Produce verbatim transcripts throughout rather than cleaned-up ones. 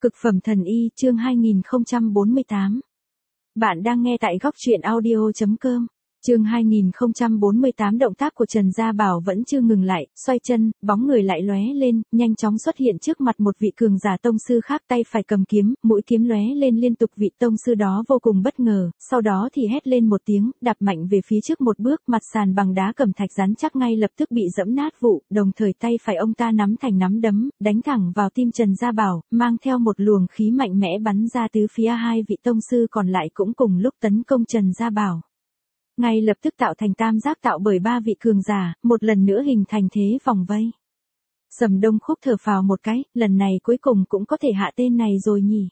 Cực phẩm thần y chương hai nghìn không trăm bốn mươi tám. Bạn đang nghe tại góc truyện audio chấm com. Chương hai nghìn không trăm bốn mươi tám. Động tác của Trần Gia Bảo vẫn chưa ngừng lại, xoay chân, bóng người lại lóe lên, nhanh chóng xuất hiện trước mặt một vị cường giả tông sư khác, tay phải cầm kiếm, mũi kiếm lóe lên liên tục. Vị tông sư đó vô cùng bất ngờ, sau đó thì hét lên một tiếng, đạp mạnh về phía trước một bước, mặt sàn bằng đá cẩm thạch rắn chắc ngay lập tức bị dẫm nát vụn, đồng thời tay phải ông ta nắm thành nắm đấm, đánh thẳng vào tim Trần Gia Bảo, mang theo một luồng khí mạnh mẽ bắn ra tứ phía. Hai vị tông sư còn lại cũng cùng lúc tấn công Trần Gia Bảo, ngay lập tức tạo thành tam giác tạo bởi ba vị cường giả, một lần nữa hình thành thế vòng vây. Sầm Đông Khúc thở phào một cái, lần này cuối cùng cũng có thể hạ tên này rồi nhỉ.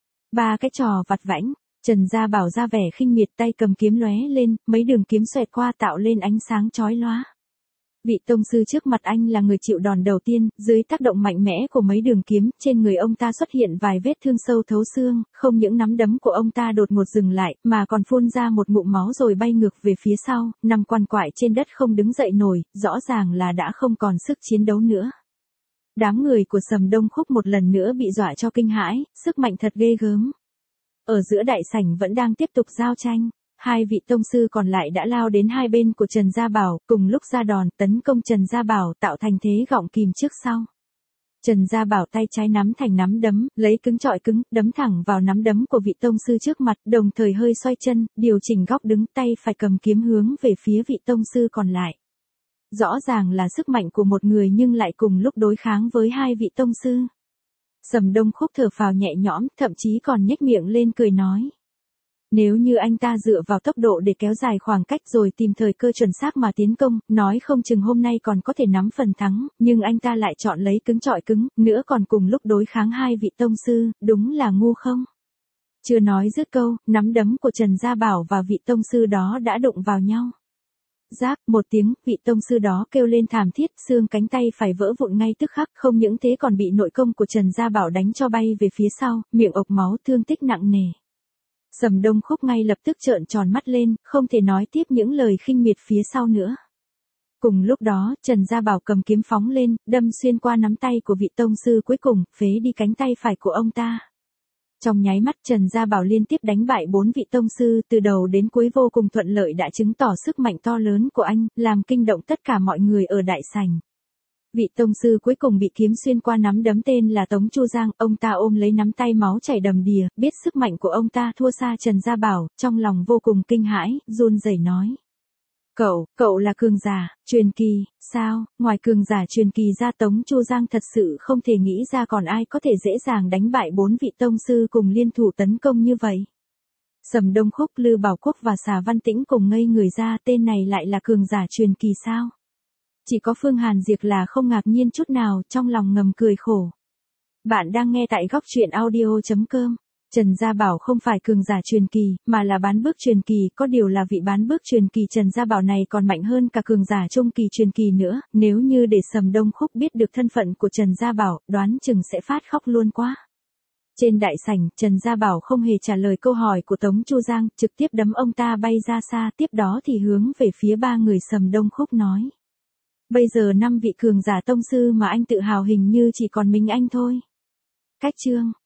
Ba cái trò vặt vãnh, Trần Gia Bảo ra vẻ khinh miệt, tay cầm kiếm lóe lên, mấy đường kiếm xoẹt qua tạo lên ánh sáng chói lóa. Vị tông sư trước mặt anh là người chịu đòn đầu tiên, dưới tác động mạnh mẽ của mấy đường kiếm, trên người ông ta xuất hiện vài vết thương sâu thấu xương, không những nắm đấm của ông ta đột ngột dừng lại, mà còn phun ra một ngụm máu rồi bay ngược về phía sau, nằm quằn quại trên đất không đứng dậy nổi, rõ ràng là đã không còn sức chiến đấu nữa. Đám người của Sầm Đông Khúc một lần nữa bị dọa cho kinh hãi, sức mạnh thật ghê gớm. Ở giữa đại sảnh vẫn đang tiếp tục giao tranh. Hai vị tông sư còn lại đã lao đến hai bên của Trần Gia Bảo, cùng lúc ra đòn tấn công Trần Gia Bảo, tạo thành thế gọng kìm trước sau. Trần Gia Bảo tay trái nắm thành nắm đấm, lấy cứng chọi cứng, đấm thẳng vào nắm đấm của vị tông sư trước mặt, đồng thời hơi xoay chân, điều chỉnh góc đứng, tay phải cầm kiếm hướng về phía vị tông sư còn lại. Rõ ràng là sức mạnh của một người nhưng lại cùng lúc đối kháng với hai vị tông sư. Sầm Đông Khúc thở phào nhẹ nhõm, thậm chí còn nhếch miệng lên cười nói. Nếu như anh ta dựa vào tốc độ để kéo dài khoảng cách rồi tìm thời cơ chuẩn xác mà tiến công, nói không chừng hôm nay còn có thể nắm phần thắng, nhưng anh ta lại chọn lấy cứng chọi cứng, nữa còn cùng lúc đối kháng hai vị tông sư, đúng là ngu không? Chưa nói dứt câu, nắm đấm của Trần Gia Bảo và vị tông sư đó đã đụng vào nhau. Rác, một tiếng, vị tông sư đó kêu lên thảm thiết, xương cánh tay phải vỡ vụn ngay tức khắc, không những thế còn bị nội công của Trần Gia Bảo đánh cho bay về phía sau, miệng ộc máu, thương tích nặng nề. Sầm Đông Khúc ngay lập tức trợn tròn mắt lên, không thể nói tiếp những lời khinh miệt phía sau nữa. Cùng lúc đó, Trần Gia Bảo cầm kiếm phóng lên, đâm xuyên qua nắm tay của vị tông sư cuối cùng, phế đi cánh tay phải của ông ta. Trong nháy mắt Trần Gia Bảo liên tiếp đánh bại bốn vị tông sư, từ đầu đến cuối vô cùng thuận lợi, đã chứng tỏ sức mạnh to lớn của anh, làm kinh động tất cả mọi người ở đại sảnh. Vị tông sư cuối cùng bị kiếm xuyên qua nắm đấm tên là Tống Chu Giang, ông ta ôm lấy nắm tay máu chảy đầm đìa, biết sức mạnh của ông ta thua xa Trần Gia Bảo, trong lòng vô cùng kinh hãi, run rẩy nói. Cậu, cậu là cường giả, truyền kỳ, sao, ngoài cường giả truyền kỳ ra Tống Chu Giang thật sự không thể nghĩ ra còn ai có thể dễ dàng đánh bại bốn vị tông sư cùng liên thủ tấn công như vậy. Sầm Đông Khúc, Lư Bảo Quốc và Xà Văn Tĩnh cùng ngây người ra, tên này lại là cường giả truyền kỳ sao? Chỉ có Phương Hàn Diệp là không ngạc nhiên chút nào, trong lòng ngầm cười khổ. Bạn đang nghe tại góc truyện audio chấm com. Trần Gia Bảo không phải cường giả truyền kỳ, mà là bán bước truyền kỳ, có điều là vị bán bước truyền kỳ Trần Gia Bảo này còn mạnh hơn cả cường giả trung kỳ truyền kỳ nữa, nếu như để Sầm Đông Khúc biết được thân phận của Trần Gia Bảo, đoán chừng sẽ phát khóc luôn quá. Trên đại sảnh, Trần Gia Bảo không hề trả lời câu hỏi của Tống Chu Giang, trực tiếp đấm ông ta bay ra xa, tiếp đó thì hướng về phía ba người Sầm Đông Khúc nói. Bây giờ năm vị cường giả tông sư mà anh tự hào hình như chỉ còn mình anh thôi. Cách chương